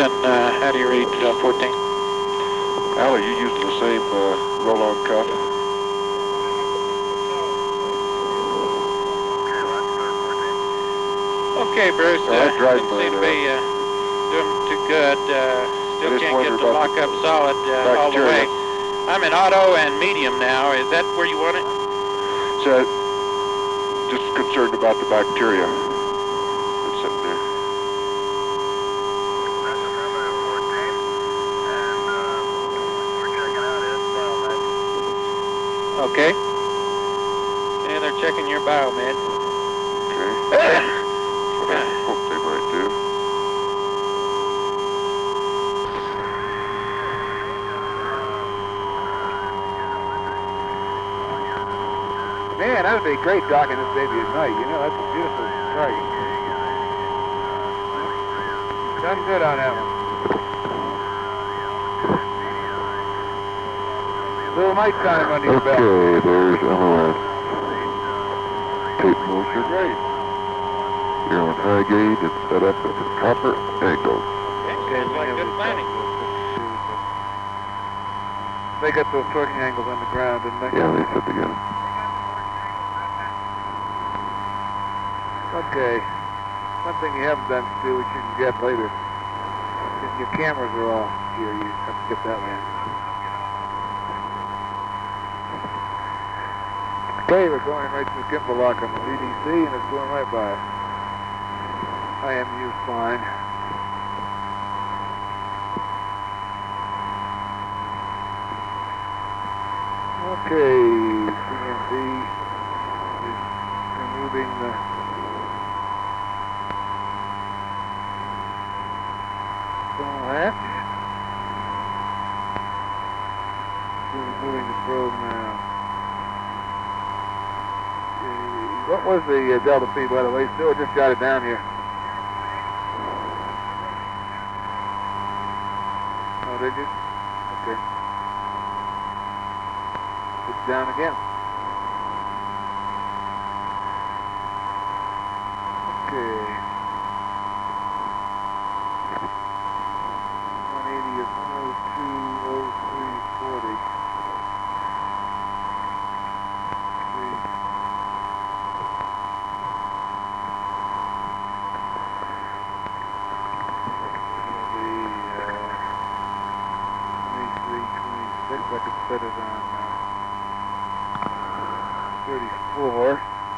Houston, how do you read 14? Al, are you using the same roll-on cuff? Okay, Bruce, that drive didn't seem to be doing too good. Still can't get the lock-up solid all the way. I'm in auto and medium now. Is that where you want it? So, just concerned about the bacteria that's sitting there. That's affirmative 14, and we're checking out his biomed. Okay. Yeah, they're checking your biomed. Okay. That's what I hope they might do. Man, that would be great docking this baby at night. You know, that's a beautiful target. Done good on that one. Little nighttime under your belt. Okay, there's LOS. Tape motion. Great. You're on high gauge and set up at the proper angle. Okay, sounds like good planning. They got those torquing angles on the ground, didn't they? Yeah, they fit together. Okay. One thing you haven't done, Stu, which you can get later, is your cameras are off here. You have to get that way. Okay, we're going right to the gimbal lock on the VDC, and it's going right by. IMU's fine. Okay, CMB is removing the funnel hatch. We're removing the probe now. Okay. What was the delta P, by the way? Still just jot it down here. Oh, did you? Okay. It's down again. Okay. 180 is 102.0340. I could set it on 34.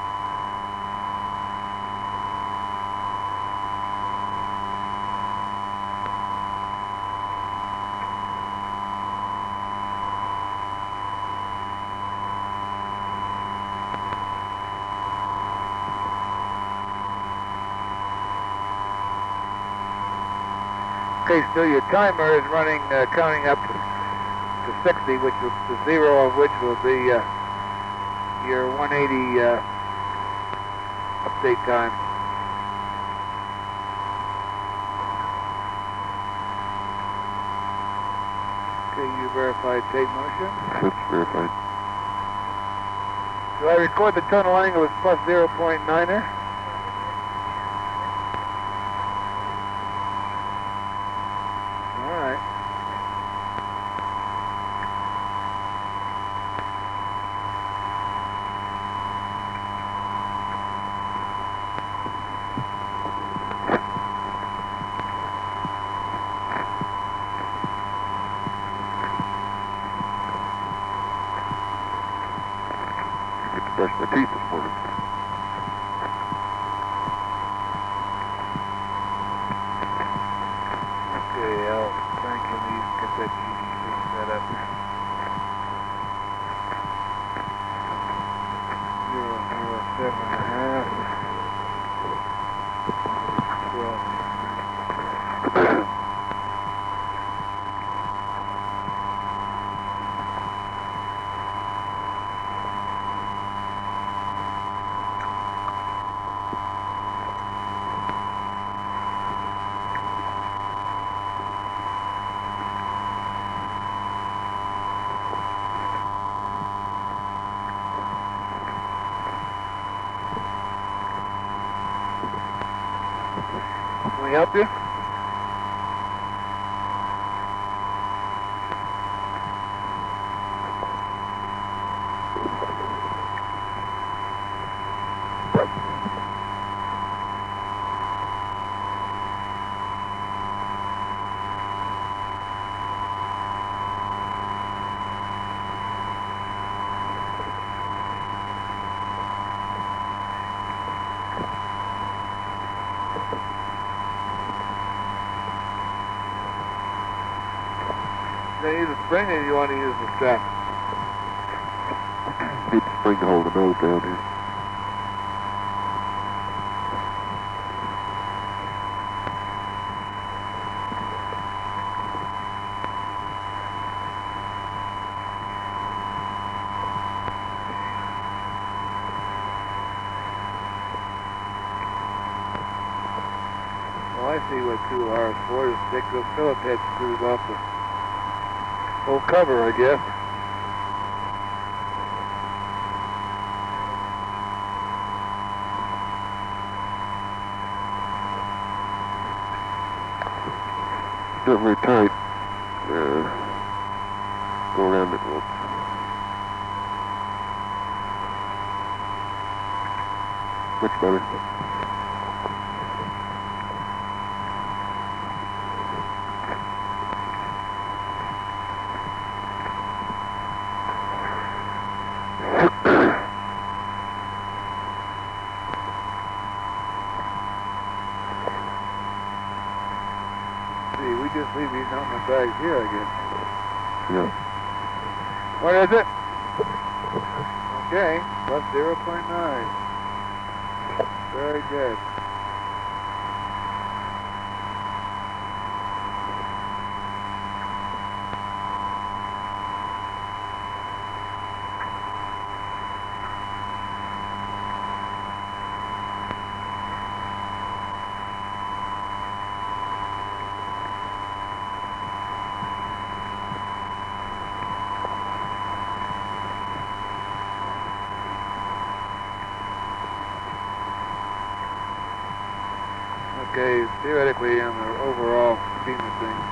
Okay, so your timer is running, counting up to 60, which will, the zero of which will be your 180 update time. Okay, you verified tape motion. That's verified. So I record the tunnel angle as plus 0.9er. All right. Brush my teeth this morning. Okay, I'll crank in these, get that GDC set up. 007.5. 12. Can we help you? They use a spring or you want to use the strap? Need the spring to hold the nose down here. Well, I see what 2R is for. Is take those Phillips head screws off the whole cover, I guess. Not very tight. Go around it once. Much better. See, we just leave these helmet bags here, I guess. Yeah. What is it? Okay, plus 0.9. Very good. Okay, theoretically on the overall scheme of things,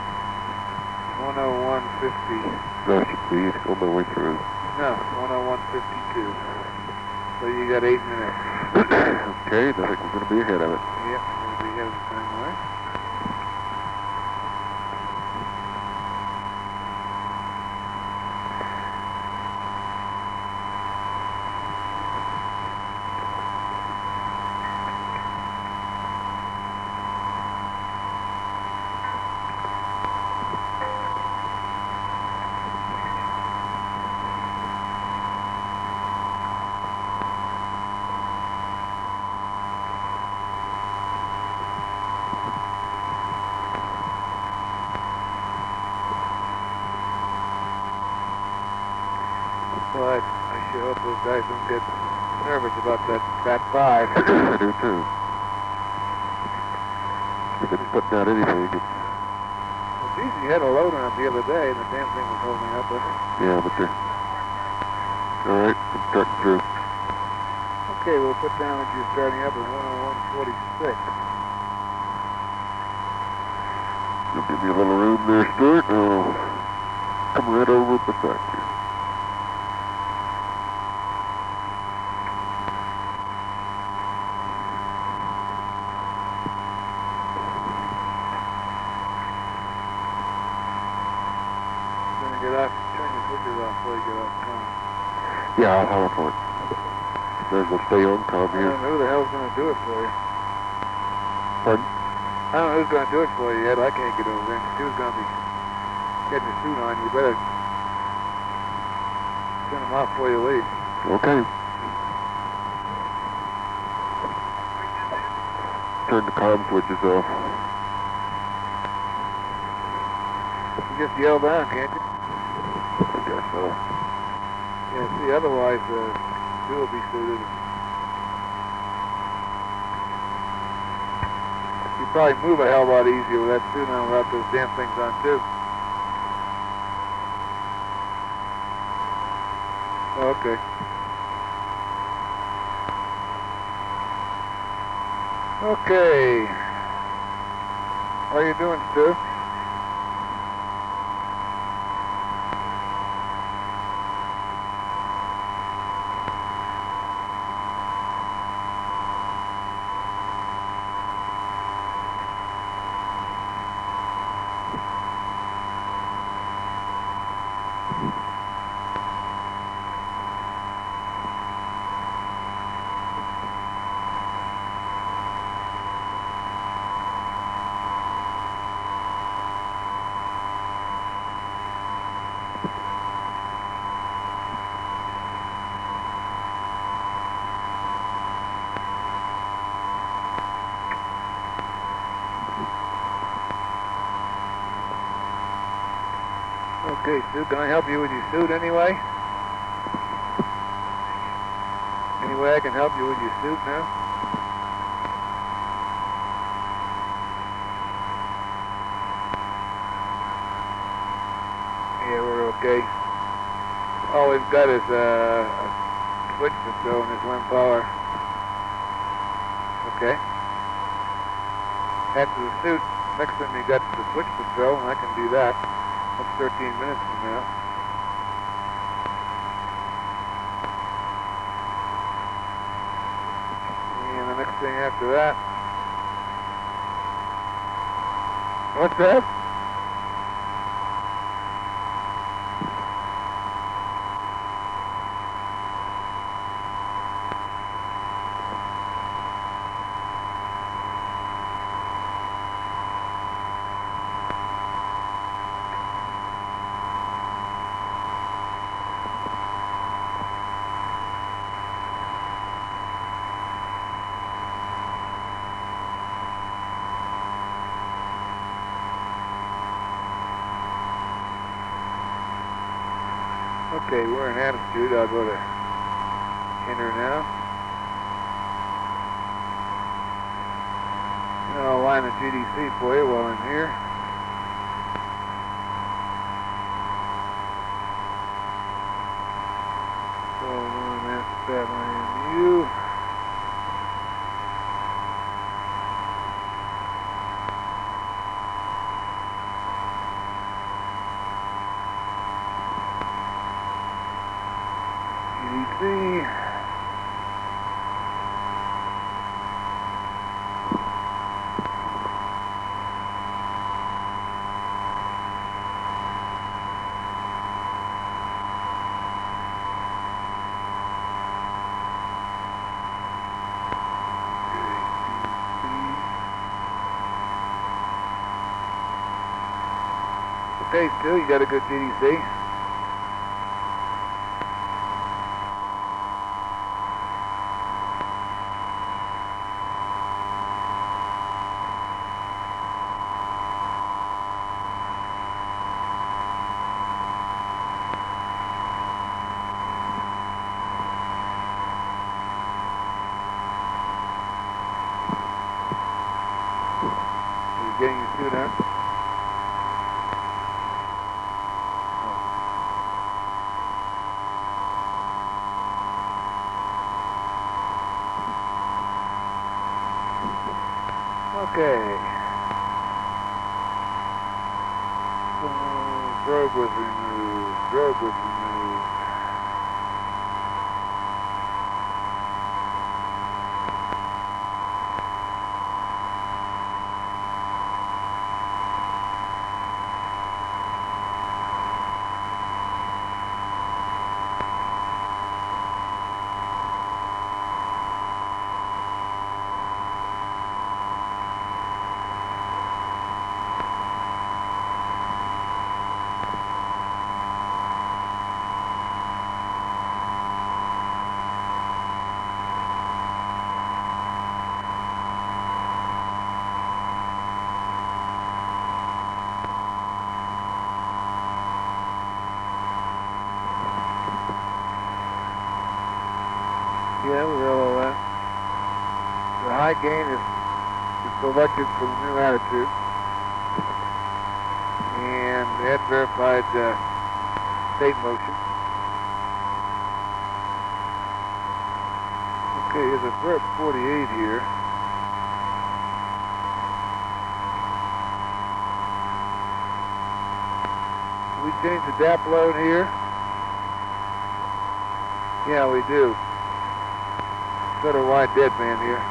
101.50. That should be it. Go my way through. No, 101.52. So you got 8 minutes. Okay, I think we're going to be ahead of it. Yep, we'll be ahead of the time, all right? But I sure hope those guys don't get nervous about that Fat 5. I do too. If it's putting out anything, it's... Well, geez, you had a load on it the other day, and the damn thing was holding up, wasn't it? Yeah, but they're... Alright, I'm starting through. Okay, we'll put down that you're starting up at 101.46. You'll give me a little room there, Stuart, and I'll come right over beside you. Get off, turn your switches off before you get off calm. Yeah, I'll holler for it. Might as well stay on calm I here. don't know who the hell's going to do it for you. Pardon? I don't know who's going to do it for you yet. I can't get over there. Who's going to be getting your suit on? You better turn them off before you leave. Okay. Turn the comm switches off. You just yell down, can't you? I guess so. Yeah, see, otherwise, you will be suited. You probably move a hell of a lot easier with that suit on without those damn things on, too. Okay. Okay. How are you doing, Stu? Okay, Stu, can I help you with your suit anyway? Any way I can help you with your suit now? Yeah, we're okay. All we've got is a switch to throw in this wind power. Okay. After the suit, next time you got the switch to throw, and I can do that. That's 13 minutes from now. And the next thing after that. What's that? Okay, we're in attitude. I'll go to enter now. And I'll line the GDC for you while I'm here. So that's that IMU. GDC. Okay, Stu, you got a good GDC. You're getting your suit on? Okay. Drogue was removed. Drogue was removed. Yeah, we got all that. The high gain is selected for the new attitude. And that verified state motion. Okay, we're at 48 here. We change the DAP load here? Yeah, we do. Got a wide deadband here.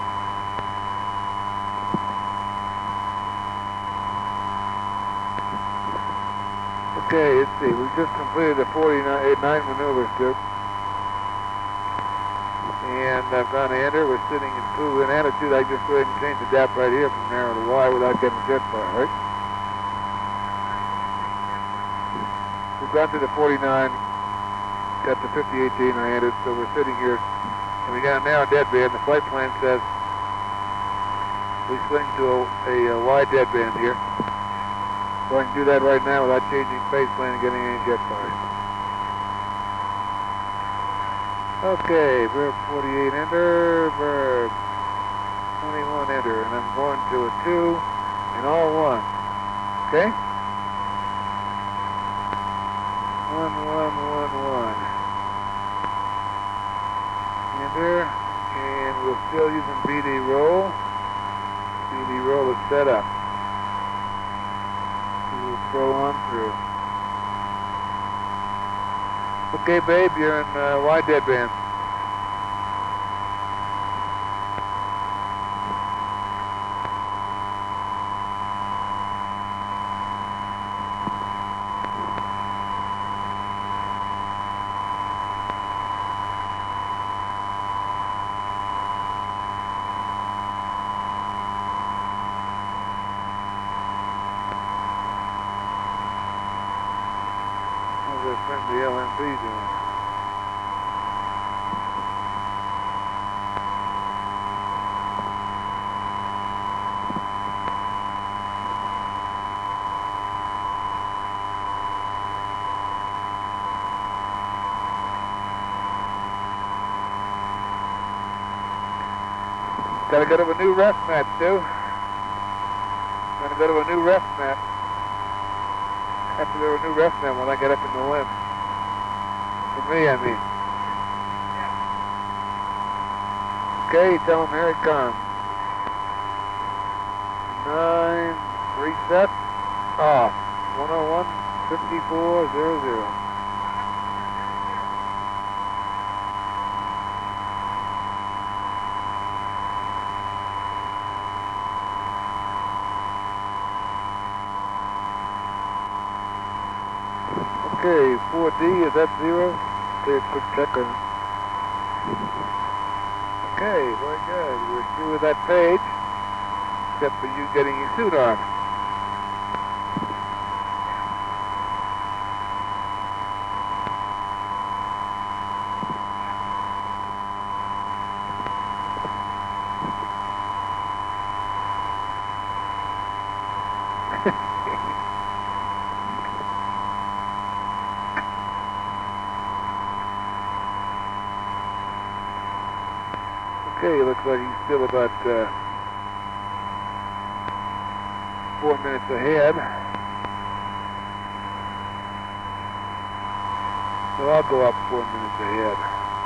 Okay, let's see. We just completed the 49 maneuvers, too. And I've gone to enter. We're sitting in full attitude. I just go ahead and change the DAP right here from narrow to wide without getting jet fire, right? We've gone to the 49, got the 5018 I entered, so we're sitting here. And we got a narrow deadband. The flight plan says we swing to a wide deadband here. So I can do that right now without changing phase plane and getting any jet fire. Okay, Berg 48 enter, Berg 21 enter, and I'm going to a 2 and all 1. Okay? 1, 1, 1, 1. Enter, and we're still using BD roll. BD roll is set up. We will throw on through. Okay, babe, you're in wide deadband. How's that friendly LMP doing? Gotta go to a new ref mat, Stu. Gotta go to a new ref mat. Have to go to a new ref mat when I get up in the limb. For me, I mean. Okay, tell him here it comes. 9, reset, off. 101, 5400. Okay, 4D, is that 0? Okay, quick check on. Okay, very good. We're through with that page, except for you getting your suit on. Okay, looks like he's still about 4 minutes ahead. So I'll go up 4 minutes ahead.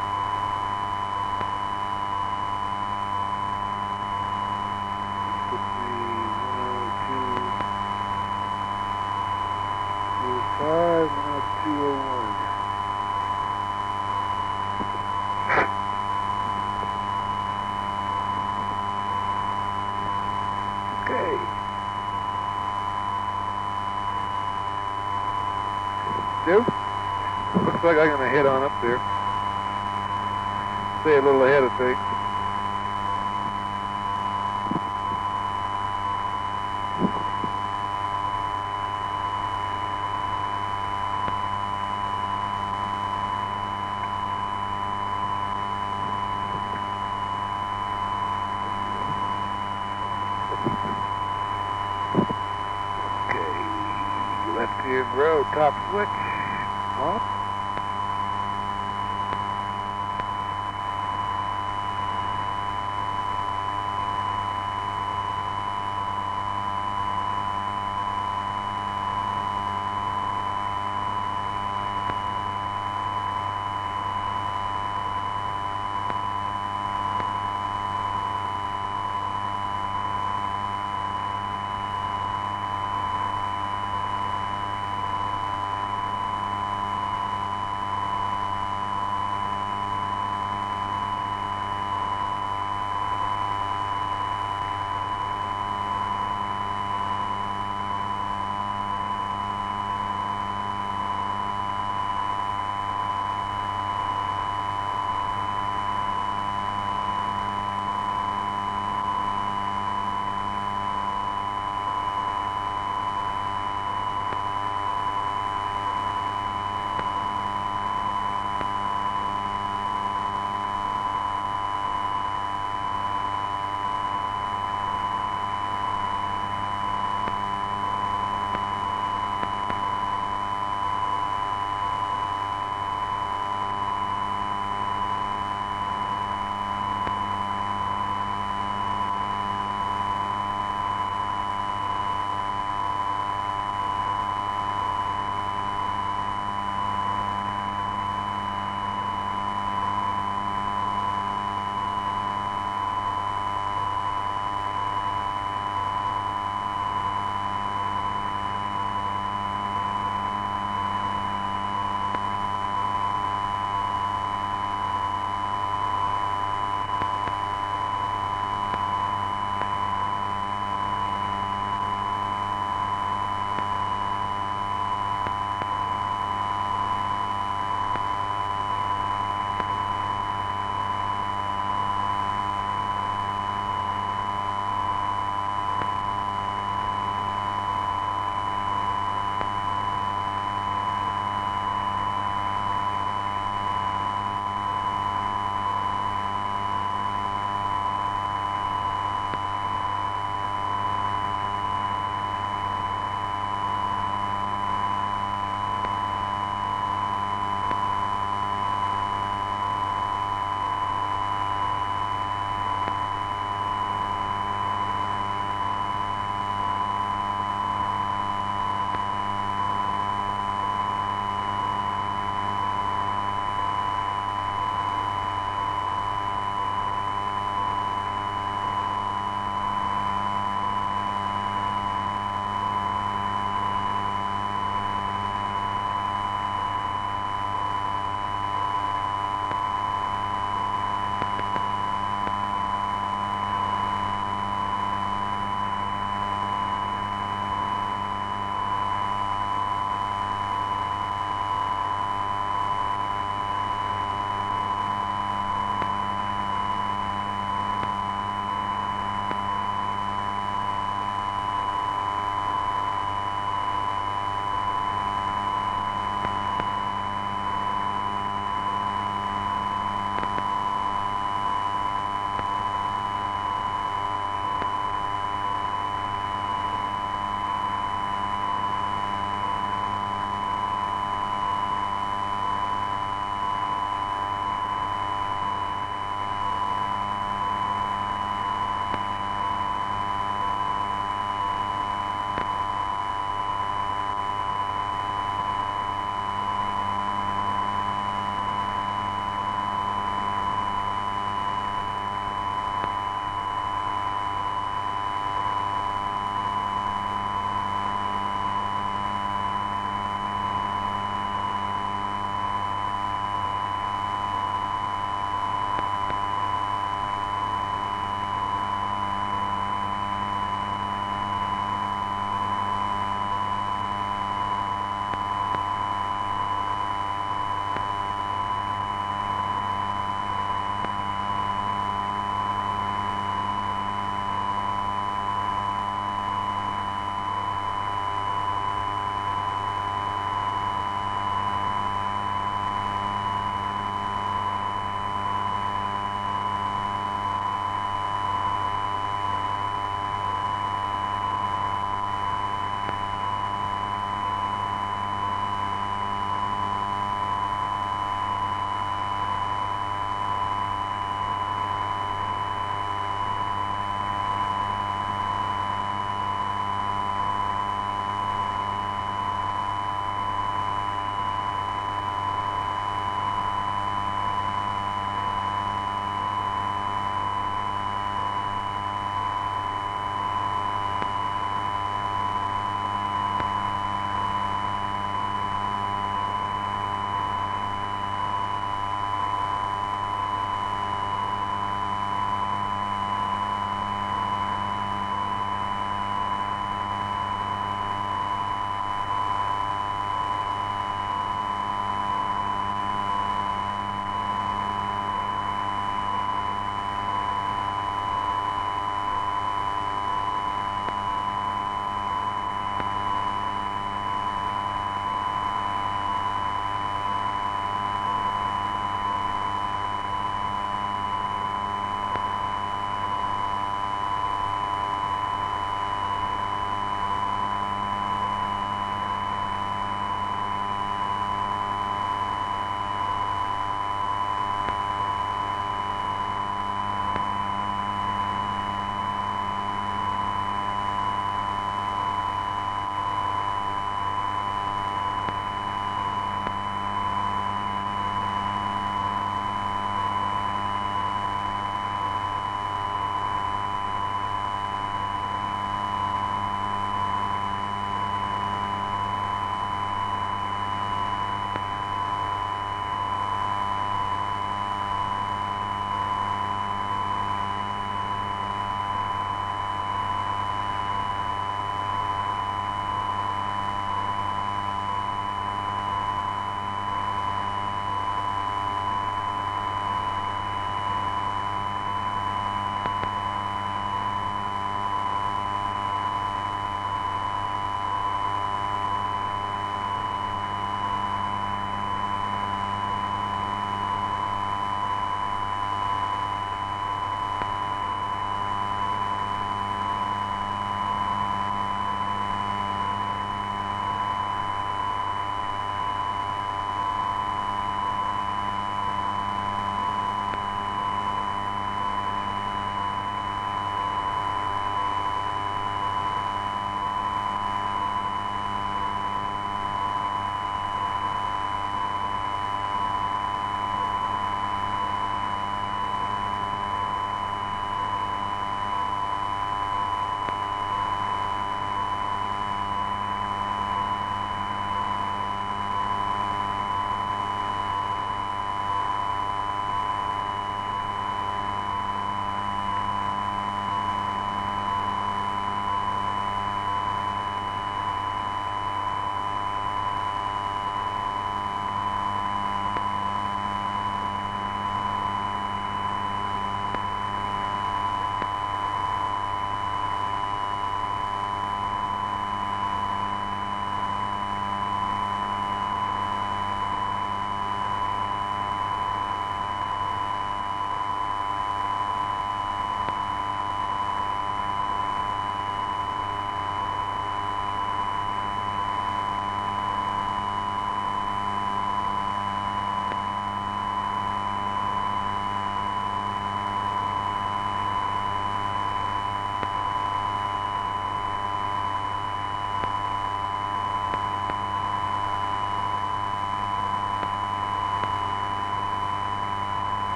Put me 102.05, 102.01. Okay. Stu? Looks like I'm gonna head on up there. Stay a little ahead of things. Left hand row, top switch, off.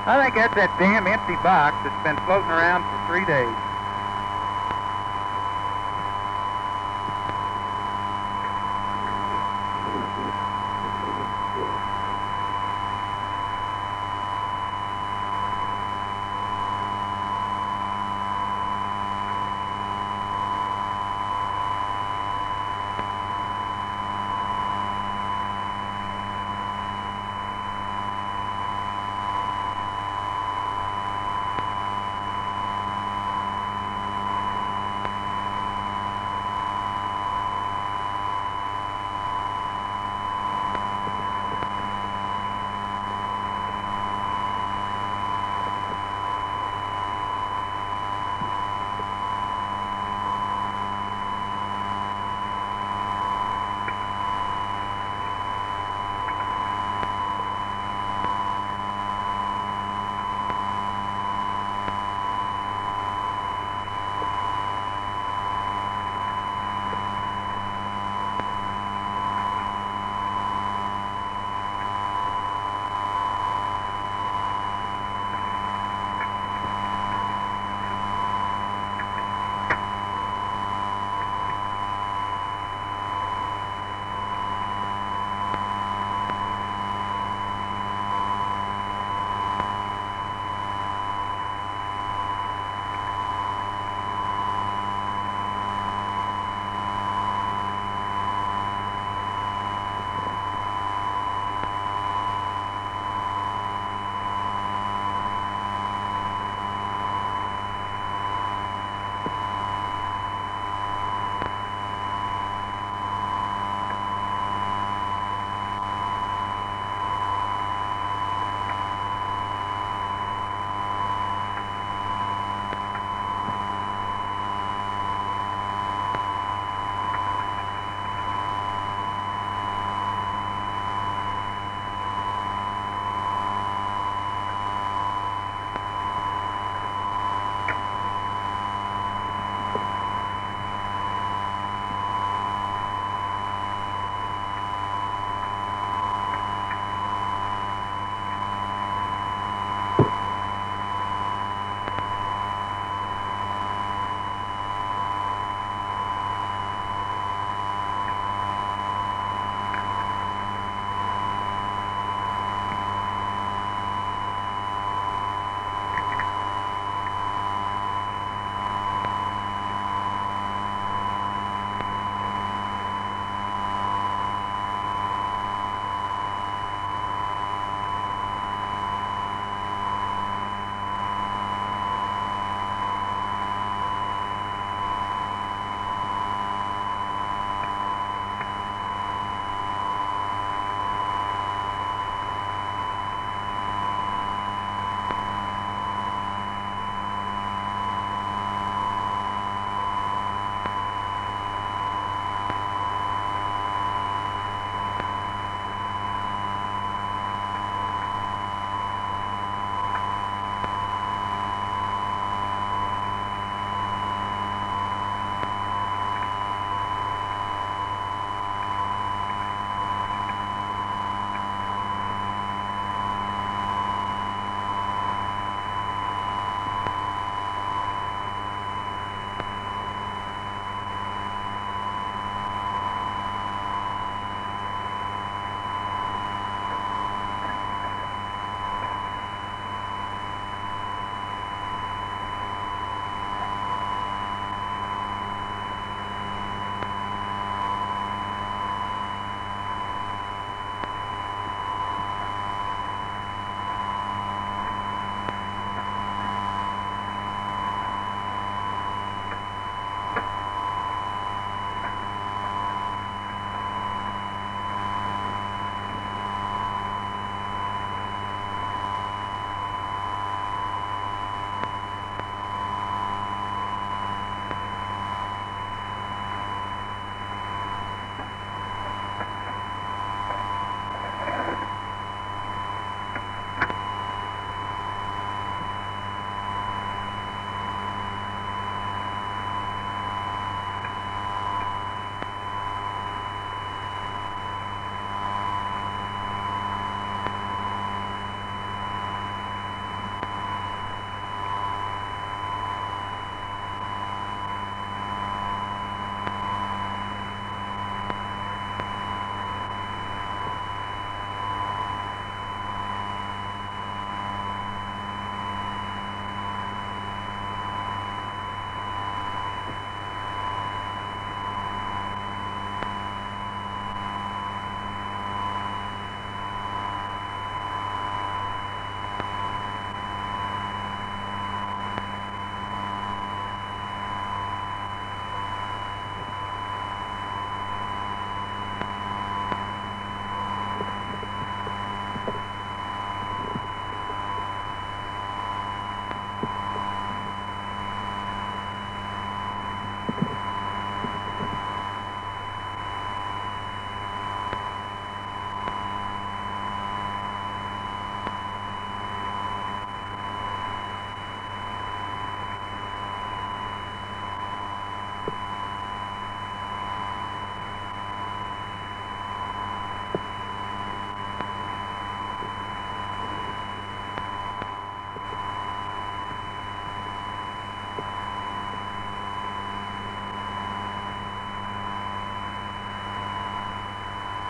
I think that's that damn empty box that's been floating around for 3 days.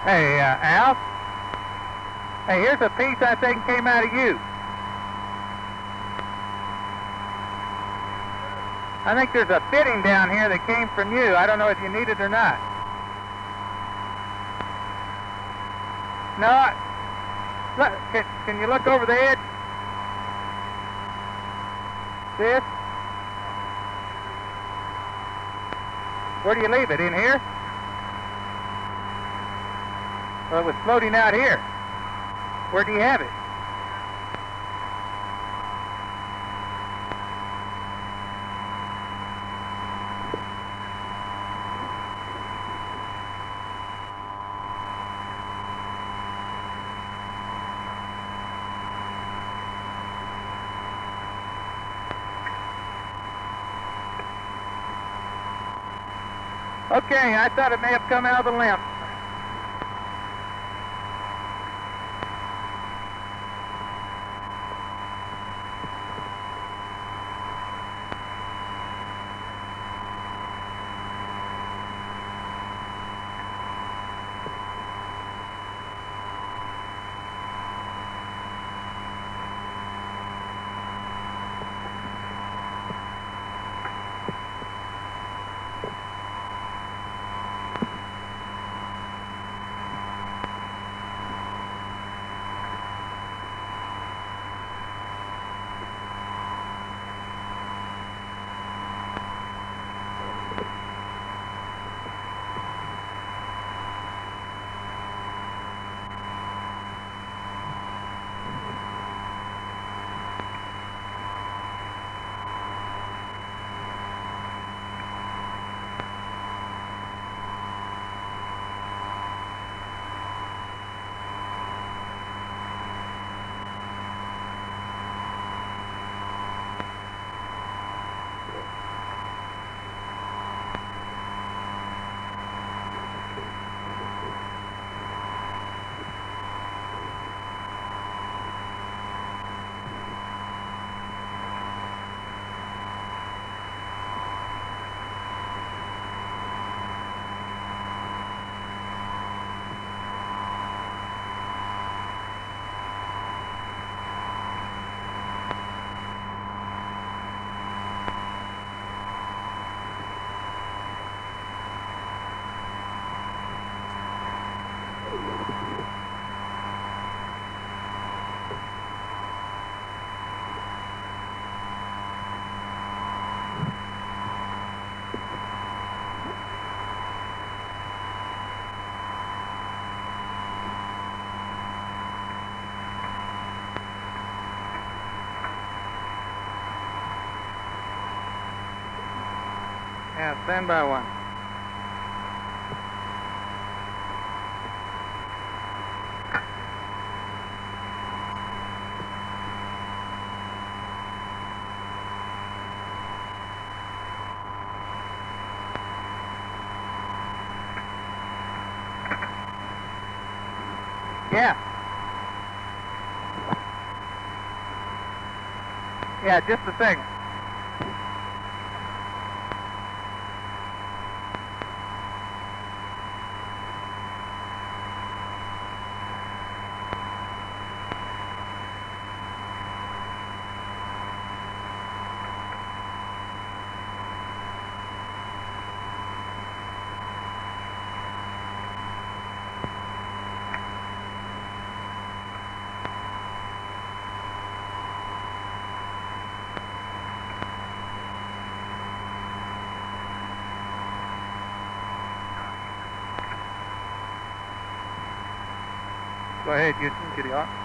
Hey, Al? Hey, here's a piece I think came out of you. I think there's a fitting down here that came from you. I don't know if you need it or not. No, look, can you look over the edge? This? Where do you leave it? In here? Well, it was floating out here. Where do you have it? Okay, I thought it may have come out of the limb. Yeah, stand by one. Yeah. Yeah, just a second. Go ahead, Houston, get it on.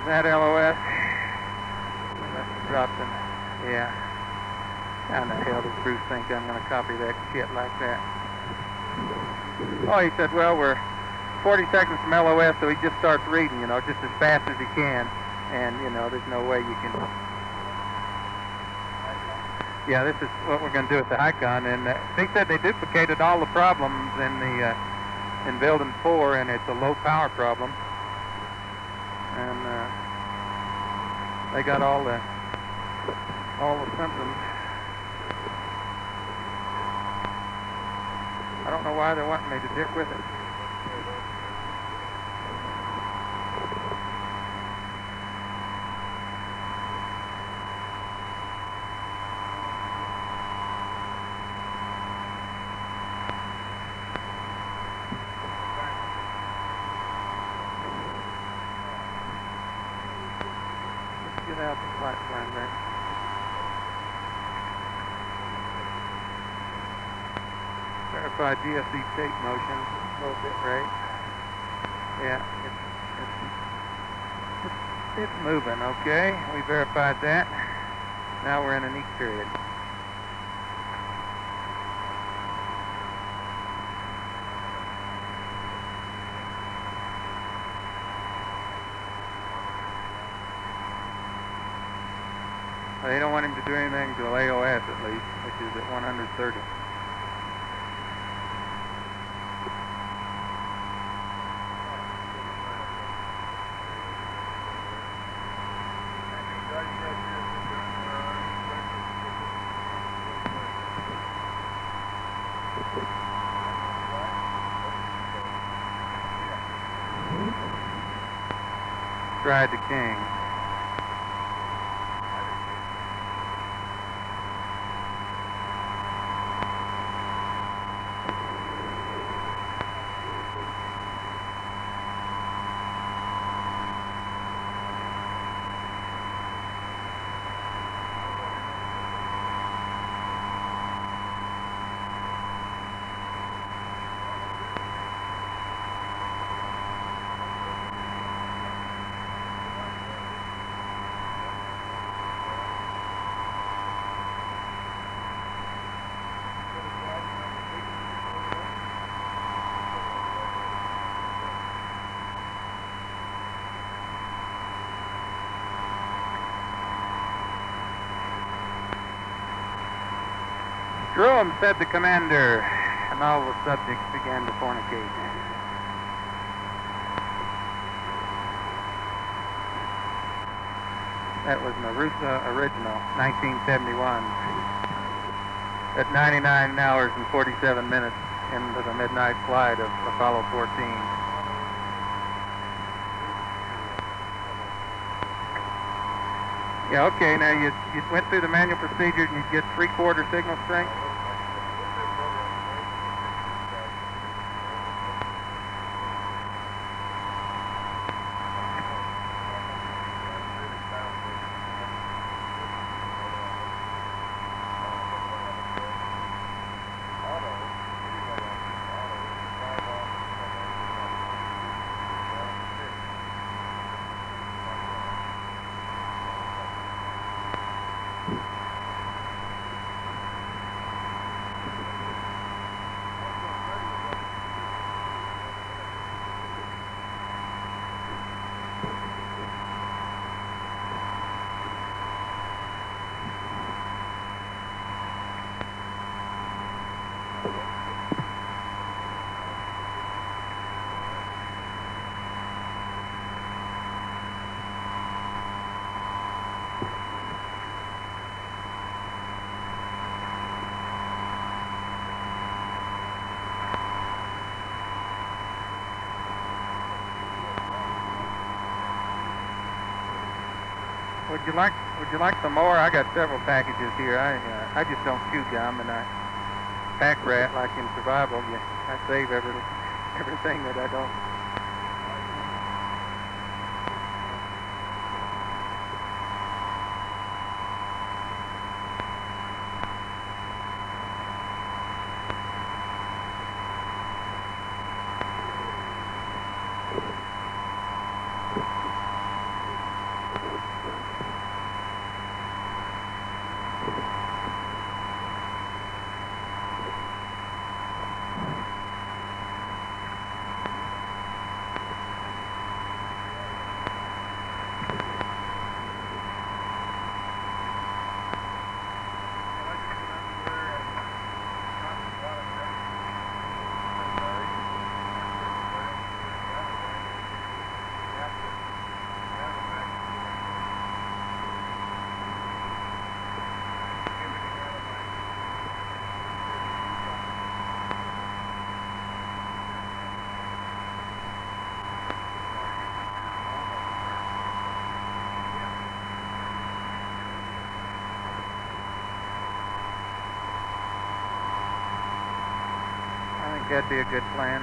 that LOS? We must have dropped him. Yeah. How in the hell does Bruce think I'm going to copy that shit like that? Oh, he said, well, we're 40 seconds from LOS, so he just starts reading, you know, just as fast as he can. And, you know, there's no way you can... Yeah, this is what we're going to do with the Icon. And they said they duplicated all the problems in building 4, and it's a low power problem. And they got all the symptoms. I don't know why they're wanting me to dick with it. Let's get out the platform there. Verify DSC tape motion, low bit rate. Yeah, it's moving, okay. We verified that. Now we're in an eek period. They don't want him to do anything till AOS at least, which is at 130. Stride the King. Jerome, said the commander, and all the subjects began to fornicate. That was Narusa original, 1971. At 99 hours and 47 minutes into the midnight flight of Apollo 14. Yeah, okay, now you went through the manual procedure and you get 3/4 signal strength? Would you like some more? I got several packages here. I just don't chew gum, and I pack rat like in survival. I save everything that I don't. That'd be a good plan.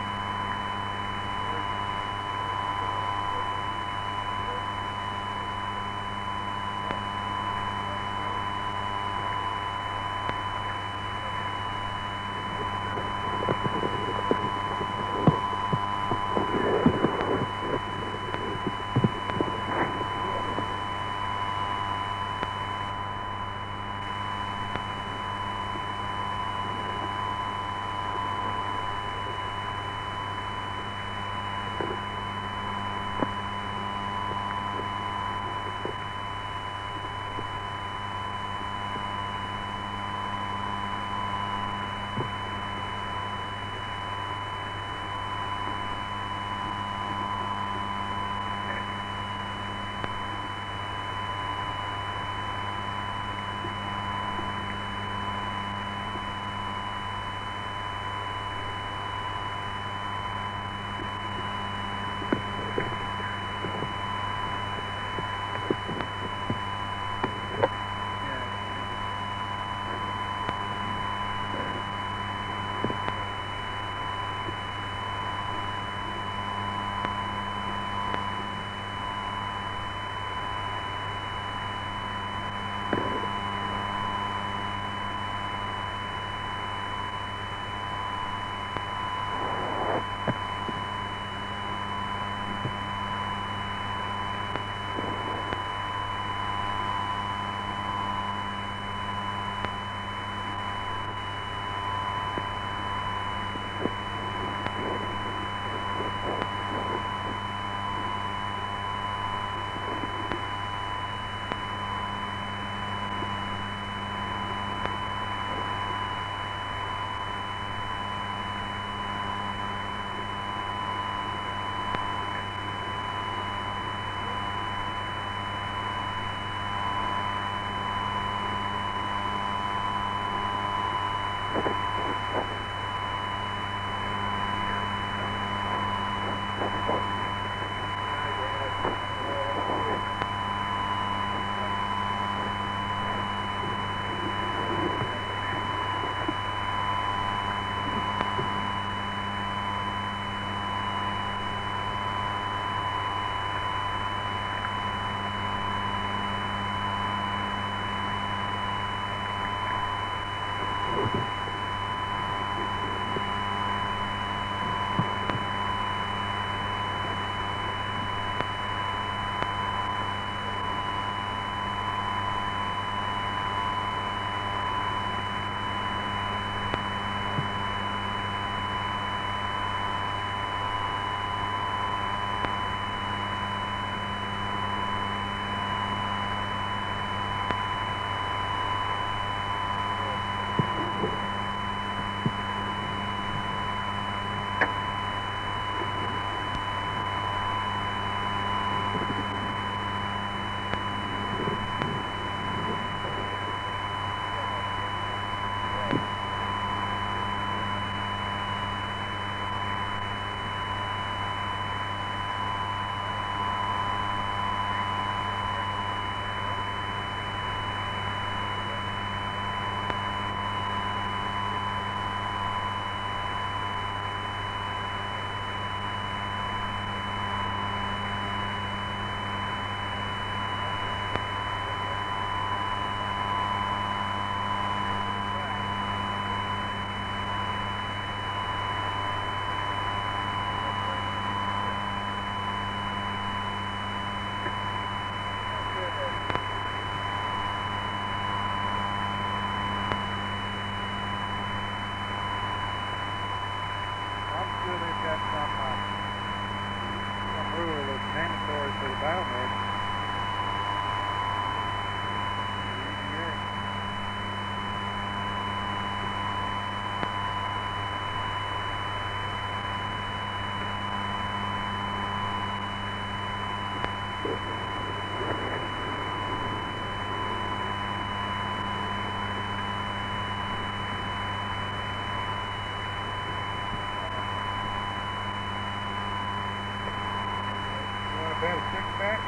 Bet a six-pack?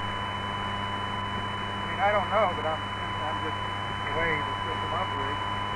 I mean, I don't know, but I'm just the way the system operates.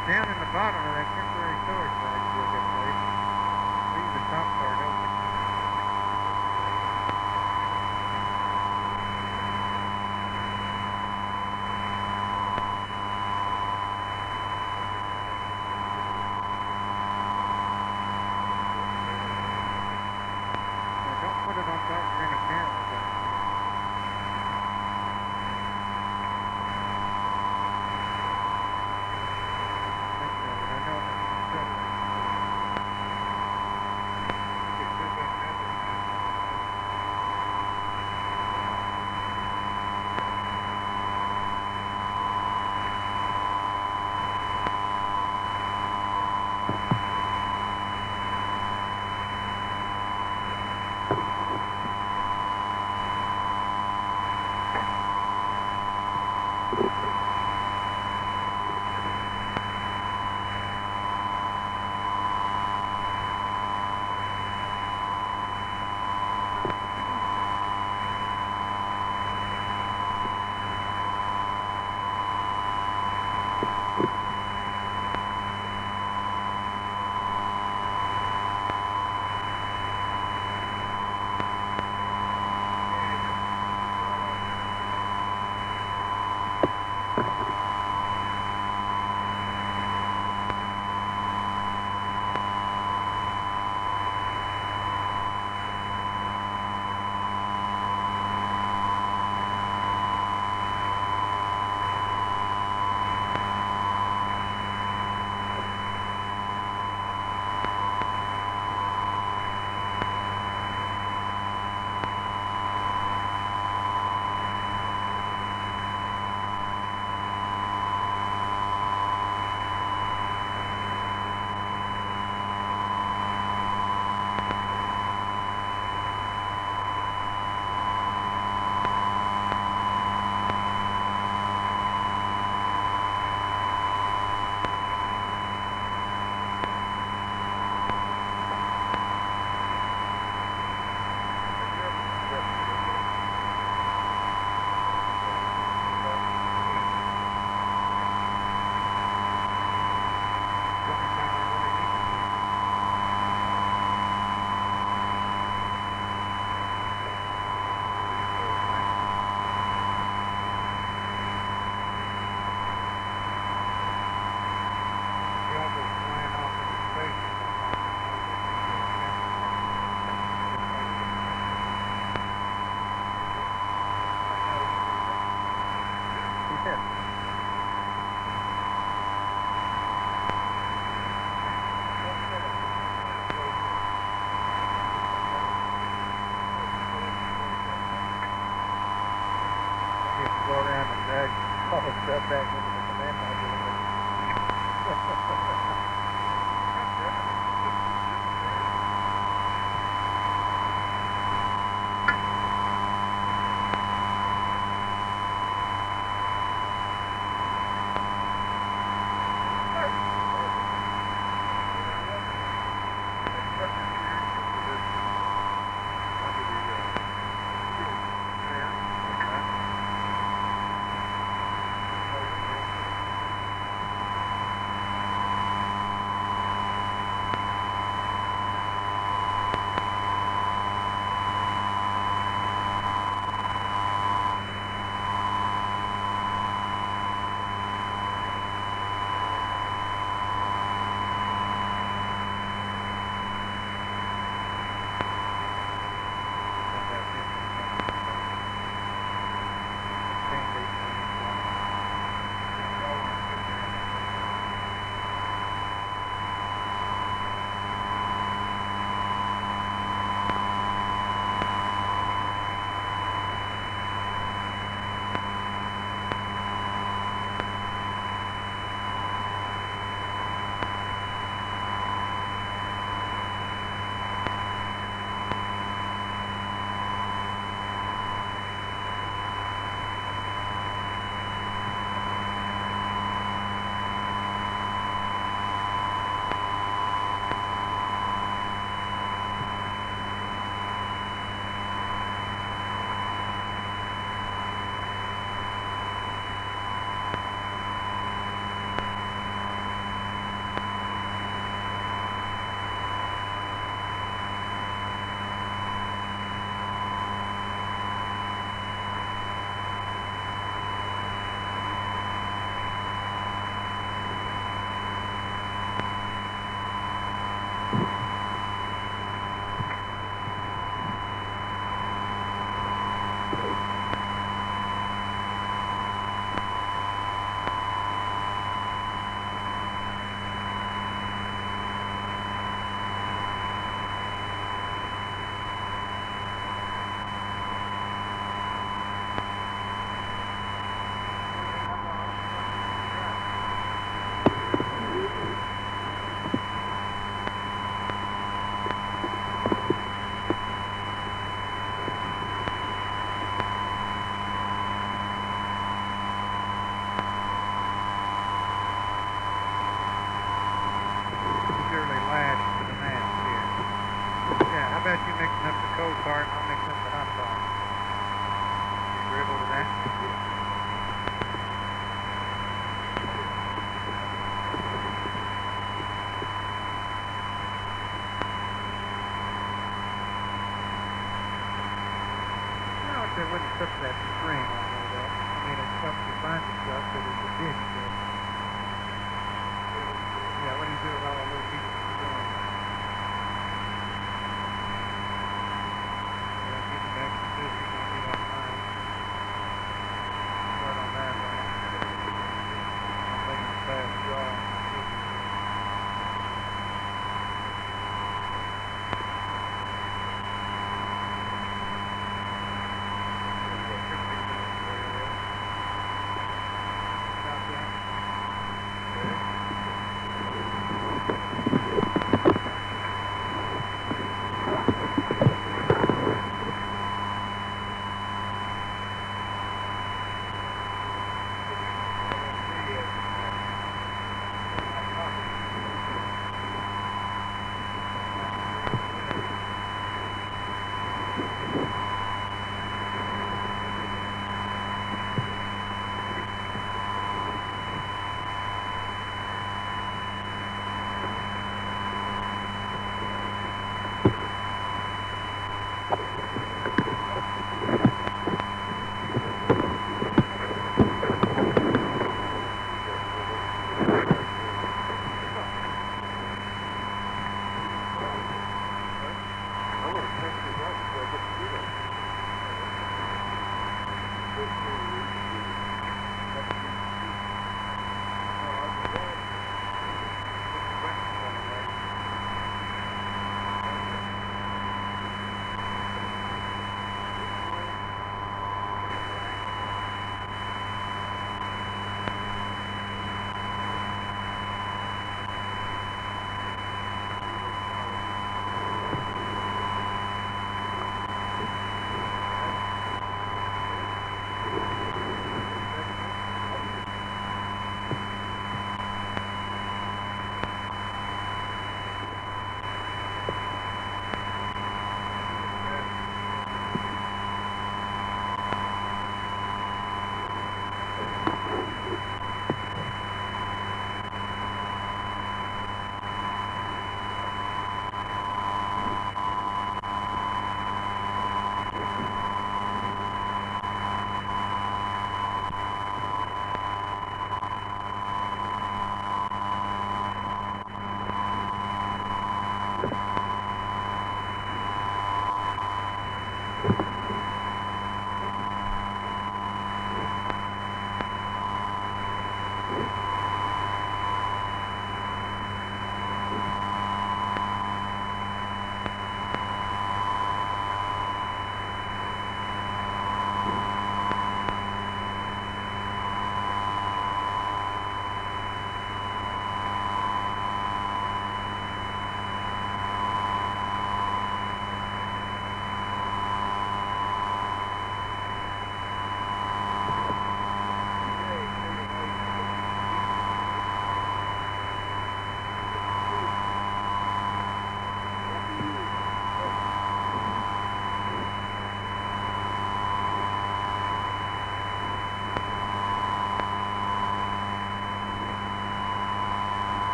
Down in the bottom of that temporary storage bag is that place. Leave the top part open. Now don't put it on top of any cameras.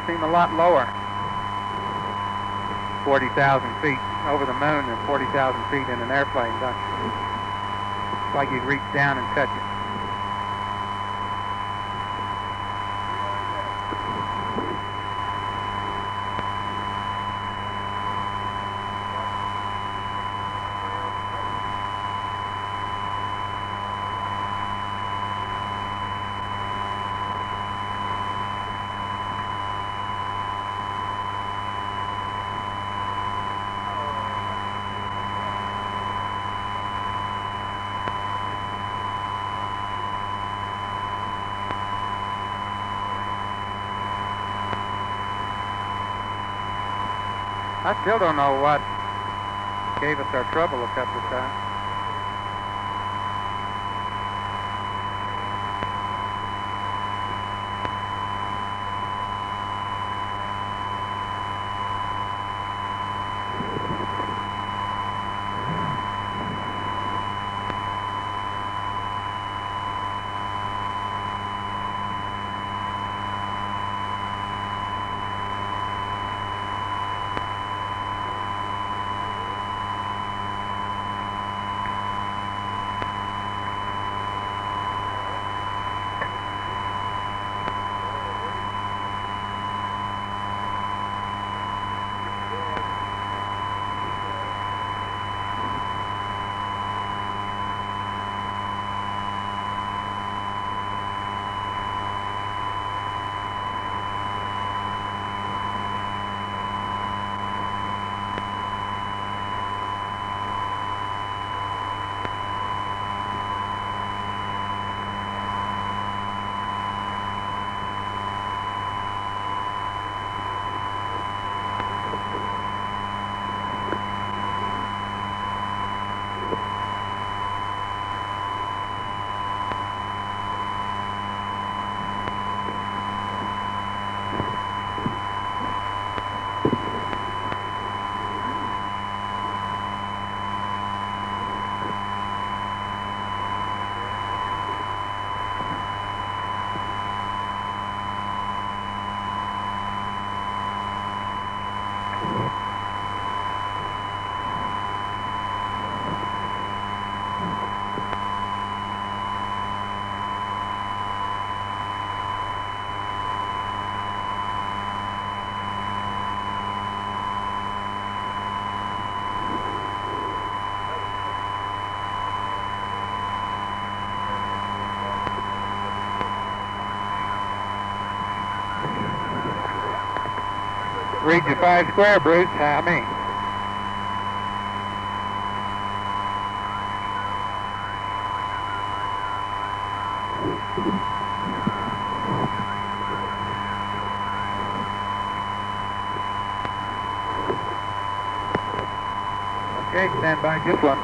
seem a lot lower. 40,000 feet over the moon and 40,000 feet in an airplane, don't you? It's like you'd reach down and touch it. I still don't know what gave us our trouble a couple of times. Read your 5 square, Bruce. How many? Okay, stand by, just one.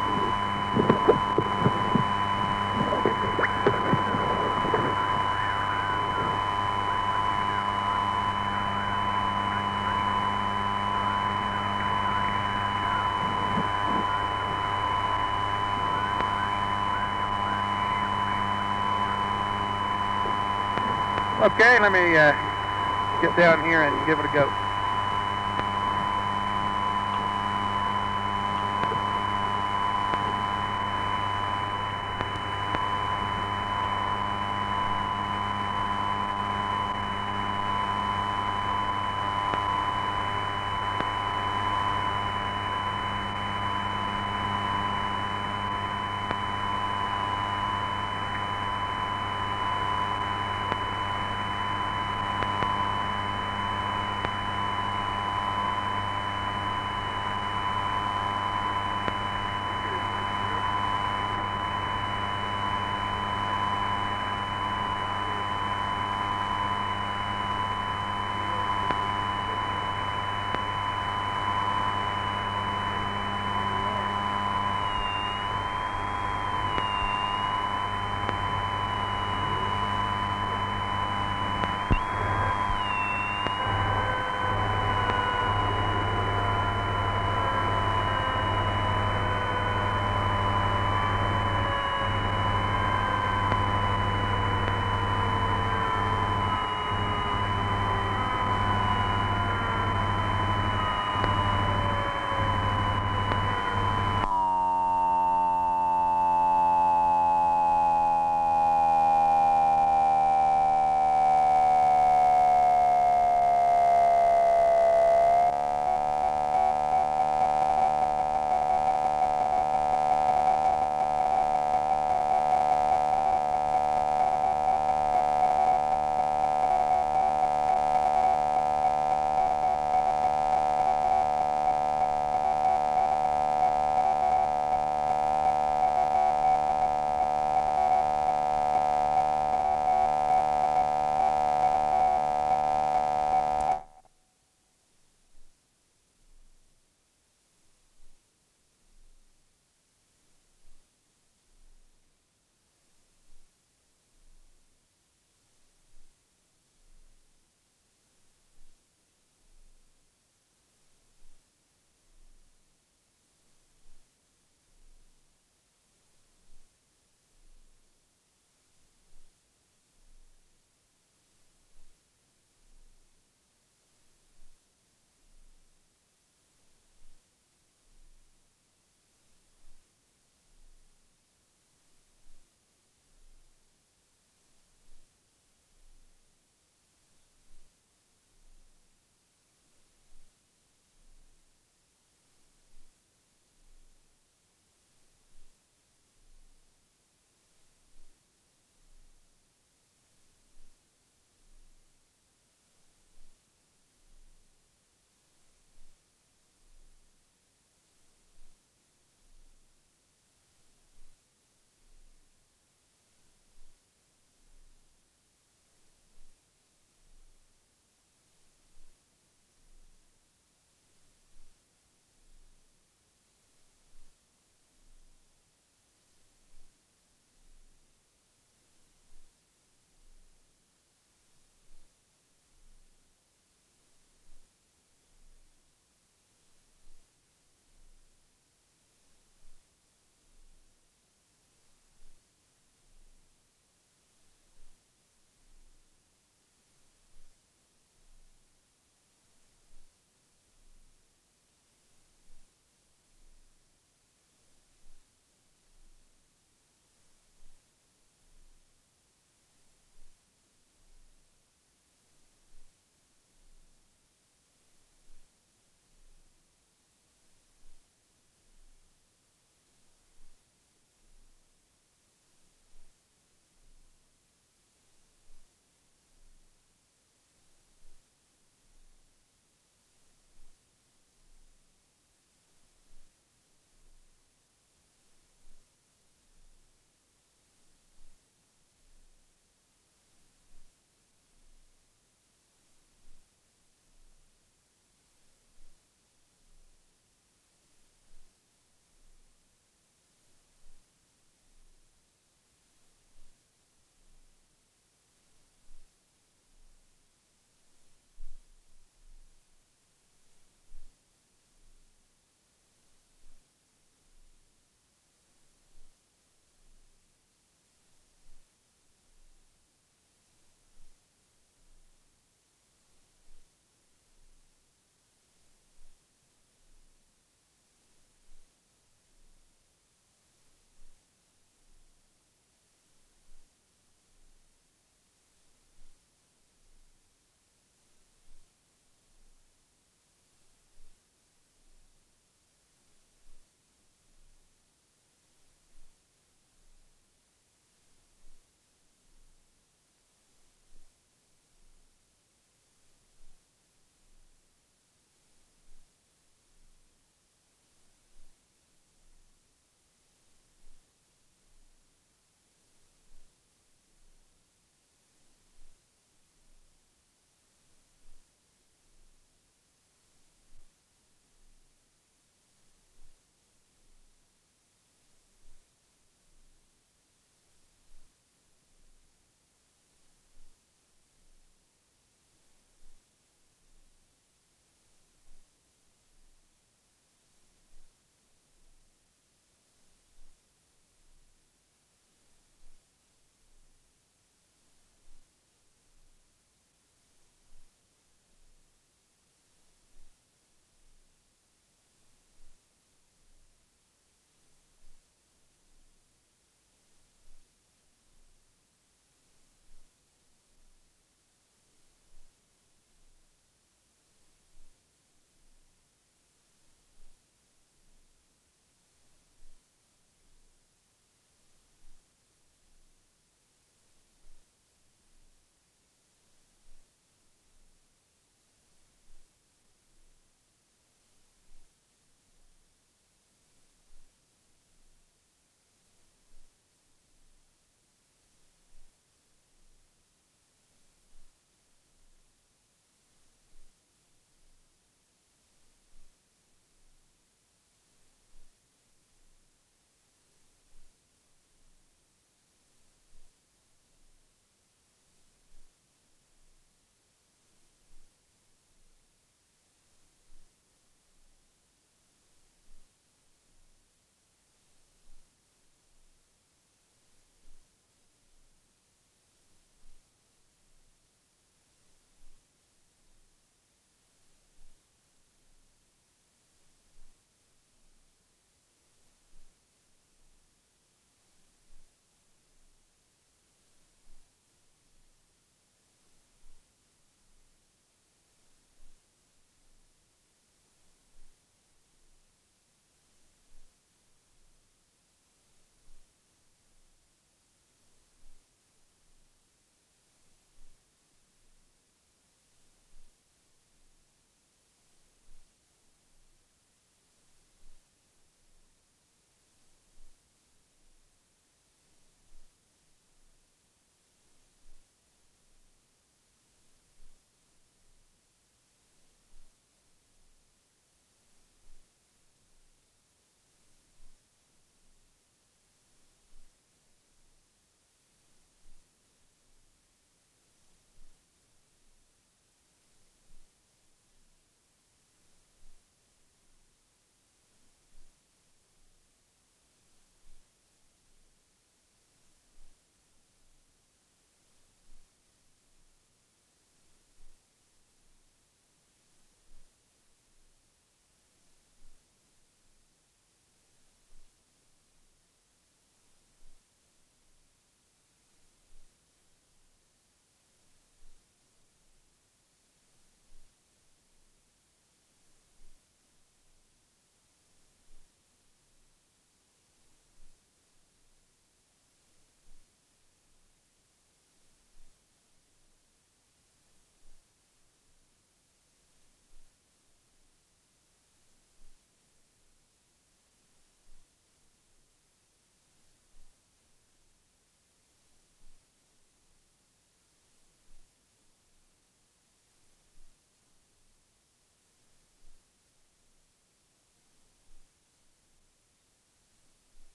Okay, let me get down here and give it a go.